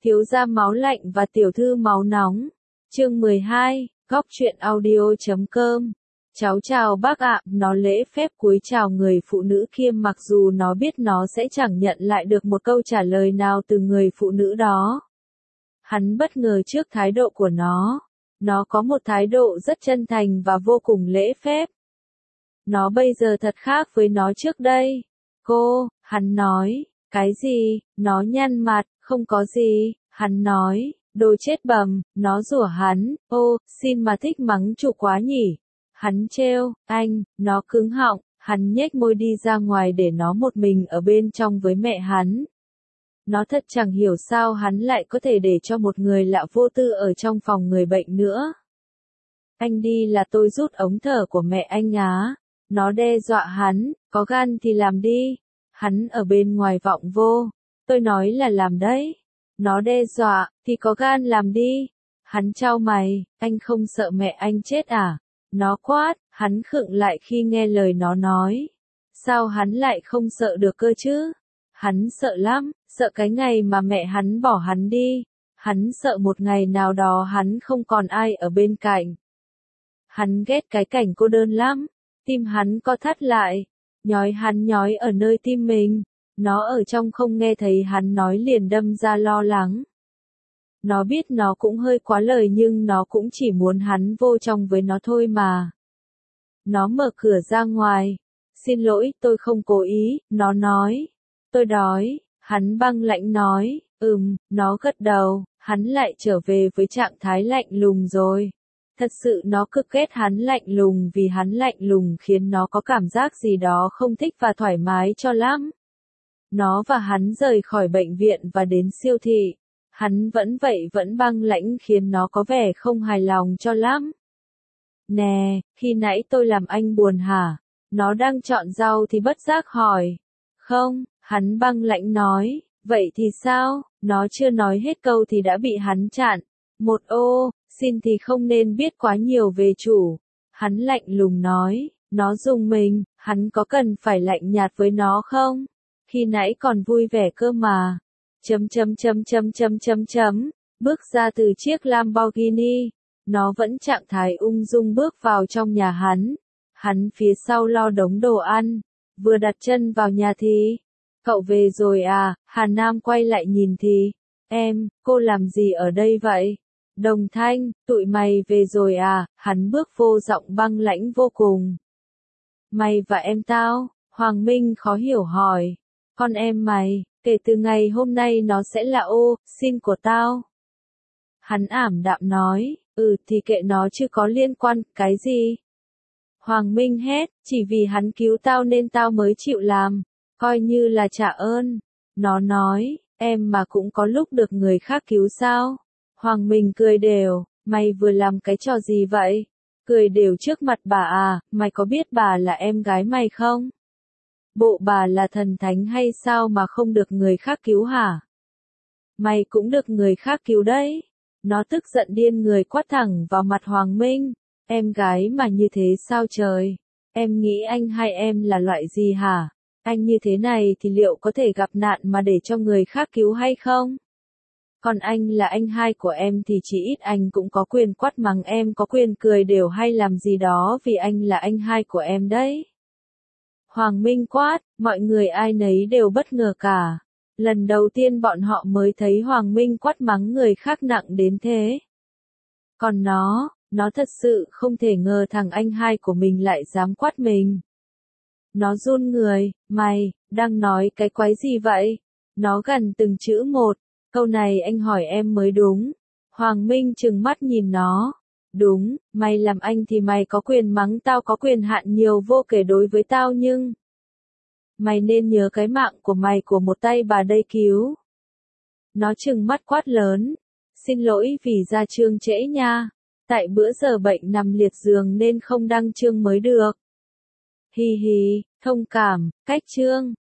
Thiếu gia máu lạnh và tiểu thư máu nóng. Chương 12, Góc truyện audio.com. Cháu chào bác ạ, nó lễ phép cúi chào người phụ nữ kia mặc dù nó biết nó sẽ chẳng nhận lại được một câu trả lời nào từ người phụ nữ đó. Hắn bất ngờ trước thái độ của nó. Nó có một thái độ rất chân thành và vô cùng lễ phép. Nó bây giờ thật khác với nó trước đây. Cô, hắn nói, cái gì, nó nhăn mặt, không có gì, hắn nói, đồ chết bầm, nó rủa hắn, ô, xin mà thích mắng chủ quá nhỉ. Hắn trêu, anh, nó cứng họng, hắn nhếch môi đi ra ngoài để nó một mình ở bên trong với mẹ hắn. Nó thật chẳng hiểu sao hắn lại có thể để cho một người lạ vô tư ở trong phòng người bệnh nữa. Anh đi là tôi rút ống thở của mẹ anh á. Nó đe dọa hắn, có gan thì làm đi. Hắn ở bên ngoài vọng vô. Tôi nói là làm đấy. Nó đe dọa, thì có gan làm đi. Hắn chau mày, anh không sợ mẹ anh chết à? Nó quát, hắn khựng lại khi nghe lời nó nói. Sao hắn lại không sợ được cơ chứ? Hắn sợ lắm, sợ cái ngày mà mẹ hắn bỏ hắn đi. Hắn sợ một ngày nào đó hắn không còn ai ở bên cạnh. Hắn ghét cái cảnh cô đơn lắm. Tim hắn co thắt lại. Hắn nhói ở nơi tim mình. Nó ở trong không nghe thấy hắn nói liền đâm ra lo lắng. Nó biết nó cũng hơi quá lời nhưng nó cũng chỉ muốn hắn vô trong với nó thôi mà. Nó mở cửa ra ngoài. Xin lỗi, tôi không cố ý, nó nói. Tôi đói, hắn băng lãnh nói, nó gật đầu, hắn lại trở về với trạng thái lạnh lùng rồi. Thật sự nó cực ghét hắn lạnh lùng vì hắn lạnh lùng khiến nó có cảm giác gì đó không thích và thoải mái cho lắm. Nó và hắn rời khỏi bệnh viện và đến siêu thị. Hắn vẫn băng lãnh khiến nó có vẻ không hài lòng cho lắm. Nè, khi nãy tôi làm anh buồn hả? Nó đang chọn rau thì bất giác hỏi. Không, hắn băng lãnh nói. Vậy thì sao? Nó chưa nói hết câu thì đã bị hắn chặn. Xin thì không nên biết quá nhiều về chủ. Hắn lạnh lùng nói. Nó rùng mình, hắn có cần phải lạnh nhạt với nó không? Khi nãy còn vui vẻ cơ mà. Bước ra từ chiếc Lamborghini. Nó vẫn trạng thái ung dung bước vào trong nhà hắn. Hắn phía sau lo đống đồ ăn. Vừa đặt chân vào nhà thì. Cậu về rồi à? Hà Nam quay lại nhìn thì. Cô làm gì ở đây vậy? Đồng Thanh, tụi mày về rồi à? Hắn bước vô giọng băng lãnh vô cùng. Mày và em tao? Hoàng Minh khó hiểu hỏi. Con em mày, kể từ ngày hôm nay nó sẽ là xin của tao. Hắn ảm đạm nói, thì kệ nó chứ có liên quan, cái gì? Hoàng Minh hét, chỉ vì hắn cứu tao nên tao mới chịu làm, coi như là trả ơn. Nó nói, em mà cũng có lúc được người khác cứu sao? Hoàng Minh cười đều, mày vừa làm cái trò gì vậy? Cười đều trước mặt bà à, mày có biết bà là em gái mày không? Bộ bà là thần thánh hay sao mà không được người khác cứu hả? Mày cũng được người khác cứu đấy. Nó tức giận điên người quát thẳng vào mặt Hoàng Minh. Em gái mà như thế sao trời? Em nghĩ anh hai em là loại gì hả? Anh như thế này thì liệu có thể gặp nạn mà để cho người khác cứu hay không? Còn anh là anh hai của em thì chỉ ít anh cũng có quyền quát mắng em, có quyền cười đều hay làm gì đó vì anh là anh hai của em đấy. Hoàng Minh quát, mọi người ai nấy đều bất ngờ cả. Lần đầu tiên bọn họ mới thấy Hoàng Minh quát mắng người khác nặng đến thế. Còn nó thật sự không thể ngờ thằng anh hai của mình lại dám quát mình. Nó run người, mày, đang nói cái quái gì vậy? Nó gằn từng chữ một, câu này anh hỏi em mới đúng. Hoàng Minh trừng mắt nhìn nó. Đúng, mày làm anh thì mày có quyền mắng tao, có quyền hạn nhiều vô kể đối với tao nhưng mày nên nhớ cái mạng của mày của một tay bà đây cứu. Nó trừng mắt quát lớn. Xin lỗi vì ra chương trễ nha. Tại bữa giờ bệnh nằm liệt giường nên không đăng chương mới được. Hi hi, thông cảm, cách chương.